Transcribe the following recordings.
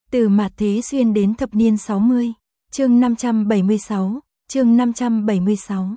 Từ mạt thế xuyên đến thập niên 60, chương 576, chương 576.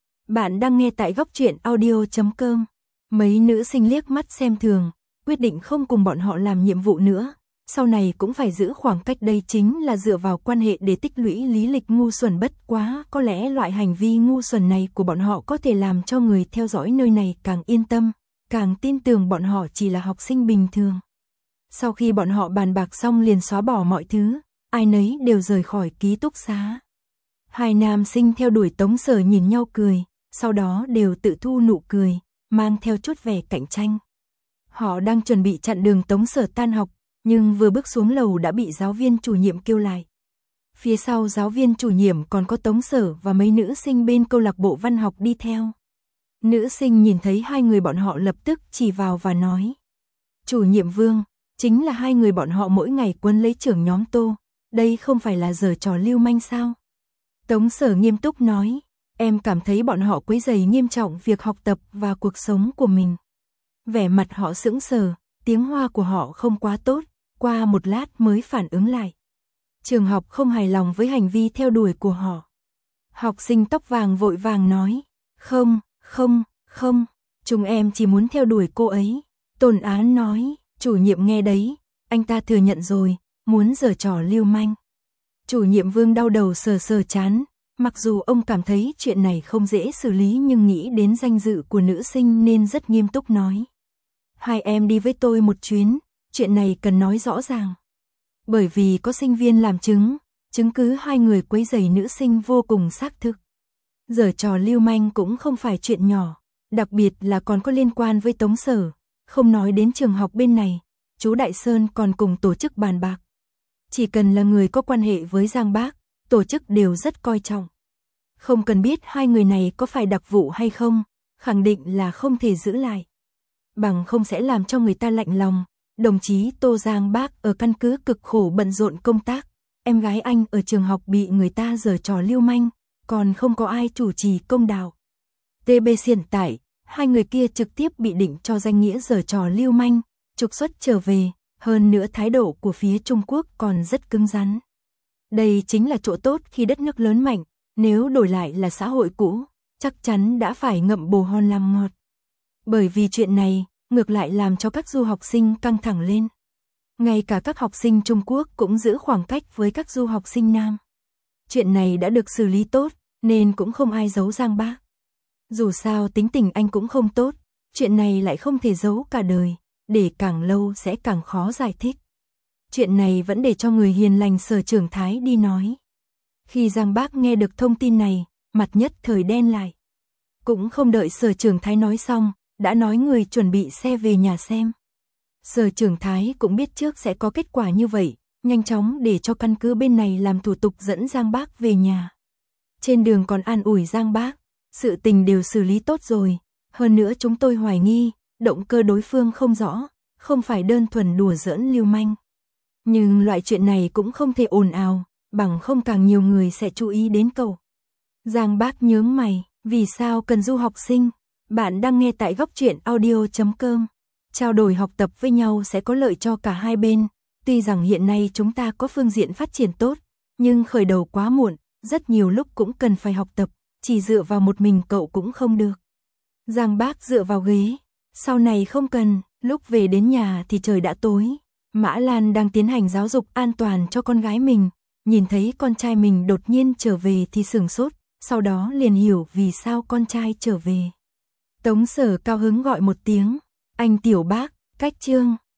Bạn đang nghe tại góc truyện audio.com. Mấy nữ sinh liếc mắt xem thường, quyết định không cùng bọn họ làm nhiệm vụ nữa, sau này cũng phải giữ khoảng cách, đây chính là dựa vào quan hệ để tích lũy lý lịch ngu xuẩn. Bất quá, có lẽ loại hành vi ngu xuẩn này của bọn họ có thể làm cho người theo dõi nơi này càng yên tâm, càng tin tưởng bọn họ chỉ là học sinh bình thường. Sau khi bọn họ bàn bạc xong liền xóa bỏ mọi thứ, ai nấy đều rời khỏi ký túc xá. Hai nam sinh theo đuổi Tống Sở nhìn nhau cười, sau đó đều tự thu nụ cười, mang theo chút vẻ cạnh tranh. Họ đang chuẩn bị chặn đường Tống Sở tan học, nhưng vừa bước xuống lầu đã bị giáo viên chủ nhiệm kêu lại. Phía sau giáo viên chủ nhiệm còn có Tống Sở và mấy nữ sinh bên câu lạc bộ văn học đi theo. Nữ sinh nhìn thấy hai người bọn họ lập tức chỉ vào và nói: "Chủ nhiệm Vương, chính là hai người bọn họ mỗi ngày quấn lấy trưởng nhóm Tô, đây không phải là giở trò lưu manh sao?" Tống Sở nghiêm túc nói: "Em cảm thấy bọn họ quấy rầy nghiêm trọng việc học tập và cuộc sống của mình." Vẻ mặt họ sững sờ, tiếng Hoa của họ không quá tốt, qua một lát mới phản ứng lại. Trường học không hài lòng với hành vi theo đuổi của họ. Học sinh tóc vàng vội vàng nói: Không, chúng em chỉ muốn theo đuổi cô ấy." Tôn Án nói: "Chủ nhiệm nghe đấy, anh ta thừa nhận rồi, muốn giở trò lưu manh." Chủ nhiệm Vương đau đầu sờ sờ trán, mặc dù ông cảm thấy chuyện này không dễ xử lý nhưng nghĩ đến danh dự của nữ sinh nên rất nghiêm túc nói: "Hai em đi với tôi một chuyến, chuyện này cần nói rõ ràng." Bởi vì có sinh viên làm chứng cứ hai người quấy rầy nữ sinh vô cùng xác thực. Giở trò lưu manh cũng không phải chuyện nhỏ, đặc biệt là còn có liên quan với Tống Sở. Không nói đến trường học bên này, chú Đại Sơn còn cùng tổ chức bàn bạc. Chỉ cần là người có quan hệ với Giang Bác, tổ chức đều rất coi trọng. Không cần biết hai người này có phải đặc vụ hay không, khẳng định là không thể giữ lại. Bằng không sẽ làm cho người ta lạnh lòng. Đồng chí Tô Giang Bác ở căn cứ cực khổ bận rộn công tác, em gái anh ở trường học bị người ta giở trò lưu manh, còn không có ai chủ trì công đạo. TB hiện tại, hai người kia trực tiếp bị định cho danh nghĩa giở trò lưu manh, trục xuất trở về, hơn nữa thái độ của phía Trung Quốc còn rất cứng rắn. Đây chính là chỗ tốt khi đất nước lớn mạnh, nếu đổi lại là xã hội cũ, chắc chắn đã phải ngậm bồ hòn làm ngọt. Bởi vì chuyện này, ngược lại làm cho các du học sinh căng thẳng lên. Ngay cả các học sinh Trung Quốc cũng giữ khoảng cách với các du học sinh Nam. Chuyện này đã được xử lý tốt, nên cũng không ai giấu Giang Bác. Dù sao tính tình anh cũng không tốt, chuyện này lại không thể giấu cả đời, để càng lâu sẽ càng khó giải thích. Chuyện này vẫn để cho người hiền lành Sở Trưởng Thái đi nói. Khi Giang Bác nghe được thông tin này, mặt nhất thời đen lại. Cũng không đợi Sở Trưởng Thái nói xong, đã nói người chuẩn bị xe về nhà xem. Sở Trưởng Thái cũng biết trước sẽ có kết quả như vậy, nhanh chóng để cho căn cứ bên này làm thủ tục dẫn Giang Bác về nhà. Trên đường còn an ủi Giang Bác, sự tình đều xử lý tốt rồi, hơn nữa chúng tôi hoài nghi, động cơ đối phương không rõ, không phải đơn thuần đùa giỡn lưu manh. Nhưng loại chuyện này cũng không thể ồn ào, bằng không càng nhiều người sẽ chú ý đến cậu. Giang Bác nhướng mày, vì sao cần du học sinh? Bạn đang nghe tại góc truyện audio.com. Trao đổi học tập với nhau sẽ có lợi cho cả hai bên. Tuy rằng hiện nay chúng ta có phương diện phát triển tốt, nhưng khởi đầu quá muộn, rất nhiều lúc cũng cần phải học tập, chỉ dựa vào một mình cậu cũng không được. Giang Bác dựa vào ghế, sau này không cần, lúc về đến nhà thì trời đã tối. Mã Lan đang tiến hành giáo dục an toàn cho con gái mình, nhìn thấy con trai mình đột nhiên trở về thì sửng sốt, sau đó liền hiểu vì sao con trai trở về. Tống Sở cao hứng gọi một tiếng: "Anh Tiểu Bác." Cách chương